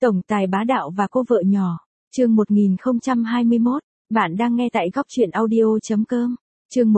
Tổng tài bá đạo và cô vợ nhỏ. Chương 1021. Bạn đang nghe tại góc truyện audio.com. Chương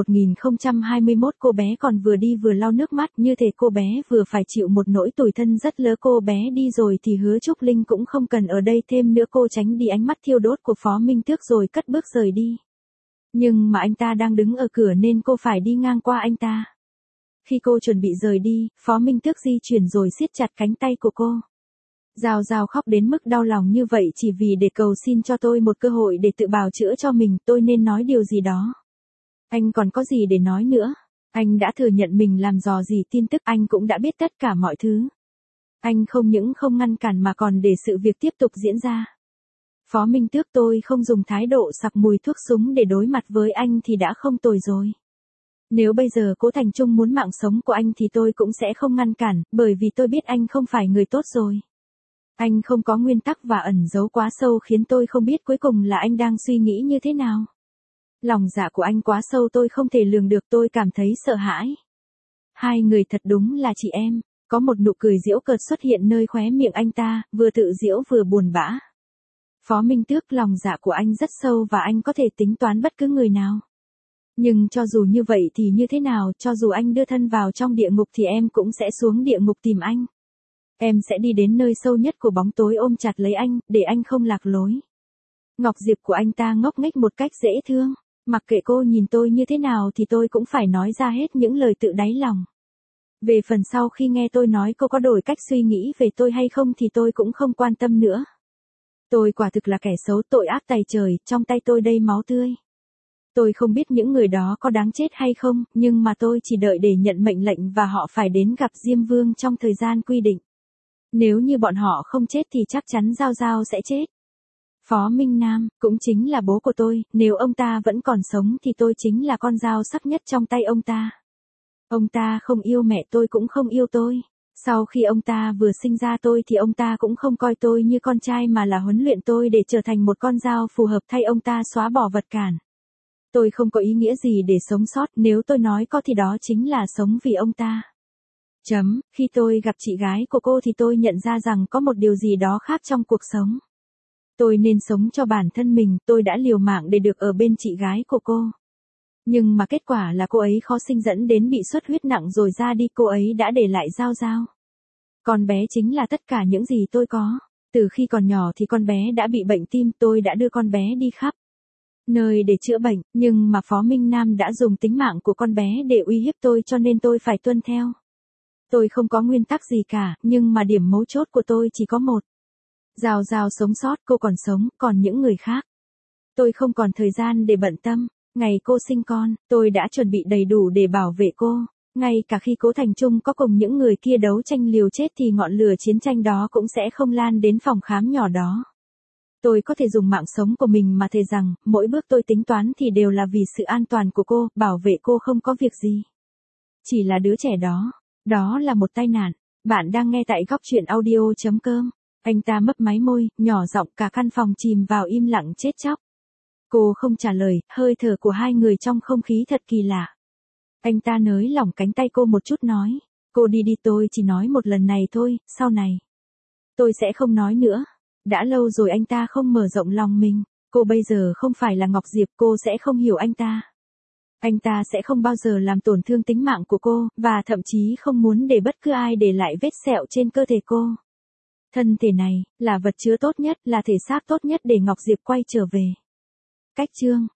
1021. Cô bé còn vừa đi vừa lau nước mắt, như thể cô bé vừa phải chịu một nỗi tủi thân rất lớn. Cô bé đi rồi thì Hứa Trúc Linh cũng không cần ở đây thêm nữa. Cô tránh đi ánh mắt thiêu đốt của Phó Minh Tước rồi cất bước rời đi. Nhưng mà anh ta đang đứng ở cửa nên cô phải đi ngang qua anh ta. Khi cô chuẩn bị rời đi, Phó Minh Tước di chuyển rồi siết chặt cánh tay của cô. Giao Giao khóc đến mức đau lòng như vậy chỉ vì để cầu xin cho tôi một cơ hội để tự bào chữa cho mình. Tôi nên nói điều gì đó. Anh còn có gì để nói nữa? Anh đã thừa nhận mình làm dò dỉ tin tức, anh cũng đã biết tất cả mọi thứ. Anh không những không ngăn cản mà còn để sự việc tiếp tục diễn ra. Phó Minh Tước, tôi không dùng thái độ sặc mùi thuốc súng để đối mặt với anh thì đã không tồi rồi. Nếu bây giờ Cố Thành Trung muốn mạng sống của anh thì tôi cũng sẽ không ngăn cản, bởi vì tôi biết anh không phải người tốt rồi. Anh không có nguyên tắc và ẩn giấu quá sâu khiến tôi không biết cuối cùng là anh đang suy nghĩ như thế nào. Lòng dạ của anh quá sâu, tôi không thể lường được, tôi cảm thấy sợ hãi. Hai người thật đúng là chị em. Có một nụ cười giễu cợt xuất hiện nơi khóe miệng anh ta, vừa tự giễu vừa buồn bã. Phó Minh Tước, lòng dạ của anh rất sâu và anh có thể tính toán bất cứ người nào. Nhưng cho dù như vậy thì như thế nào, cho dù anh đưa thân vào trong địa ngục thì em cũng sẽ xuống địa ngục tìm anh. Em sẽ đi đến nơi sâu nhất của bóng tối ôm chặt lấy anh, để anh không lạc lối. Ngọc Diệp của anh ta ngốc nghếch một cách dễ thương. Mặc kệ cô nhìn tôi như thế nào thì tôi cũng phải nói ra hết những lời tự đáy lòng. Về phần sau khi nghe tôi nói cô có đổi cách suy nghĩ về tôi hay không thì tôi cũng không quan tâm nữa. Tôi quả thực là kẻ xấu, tội ác tày trời, trong tay tôi đây máu tươi. Tôi không biết những người đó có đáng chết hay không, nhưng mà tôi chỉ đợi để nhận mệnh lệnh và họ phải đến gặp Diêm Vương trong thời gian quy định. Nếu như bọn họ không chết thì chắc chắn Giao Giao sẽ chết. Phó Minh Nam, cũng chính là bố của tôi, nếu ông ta vẫn còn sống thì tôi chính là con dao sắc nhất trong tay ông ta. Ông ta không yêu mẹ tôi cũng không yêu tôi. Sau khi ông ta vừa sinh ra tôi thì ông ta cũng không coi tôi như con trai mà là huấn luyện tôi để trở thành một con dao phù hợp thay ông ta xóa bỏ vật cản. Tôi không có ý nghĩa gì để sống sót, nếu tôi nói có thì đó chính là sống vì ông ta. Khi tôi gặp chị gái của cô thì tôi nhận ra rằng có một điều gì đó khác trong cuộc sống. Tôi nên sống cho bản thân mình, tôi đã liều mạng để được ở bên chị gái của cô. Nhưng mà kết quả là cô ấy khó sinh dẫn đến bị xuất huyết nặng rồi ra đi, cô ấy đã để lại Giao Giao. Con bé chính là tất cả những gì tôi có. Từ khi còn nhỏ thì con bé đã bị bệnh tim, tôi đã đưa con bé đi khắp nơi để chữa bệnh, nhưng mà Phó Minh Nam đã dùng tính mạng của con bé để uy hiếp tôi cho nên tôi phải tuân theo. Tôi không có nguyên tắc gì cả, nhưng mà điểm mấu chốt của tôi chỉ có một. Giao Giao sống sót, cô còn sống, còn những người khác. Tôi không còn thời gian để bận tâm. Ngày cô sinh con, tôi đã chuẩn bị đầy đủ để bảo vệ cô. Ngay cả khi Cố Thành Trung có cùng những người kia đấu tranh liều chết thì ngọn lửa chiến tranh đó cũng sẽ không lan đến phòng khám nhỏ đó. Tôi có thể dùng mạng sống của mình mà thề rằng, mỗi bước tôi tính toán thì đều là vì sự an toàn của cô, bảo vệ cô không có việc gì. Chỉ là đứa trẻ đó, đó là một tai nạn. Bạn đang nghe tại góc truyện audio.com. Anh ta mấp máy môi, nhỏ giọng, cả căn phòng chìm vào im lặng chết chóc. Cô không trả lời, hơi thở của hai người trong không khí thật kỳ lạ. Anh ta nới lỏng cánh tay cô một chút nói. Cô đi đi, tôi chỉ nói một lần này thôi, sau này tôi sẽ không nói nữa. Đã lâu rồi anh ta không mở rộng lòng mình. Cô bây giờ không phải là Ngọc Diệp, cô sẽ không hiểu anh ta. Anh ta sẽ không bao giờ làm tổn thương tính mạng của cô, và thậm chí không muốn để bất cứ ai để lại vết sẹo trên cơ thể cô. Thân thể này, là vật chứa tốt nhất, là thể xác tốt nhất để Ngọc Diệp quay trở về. Cách chương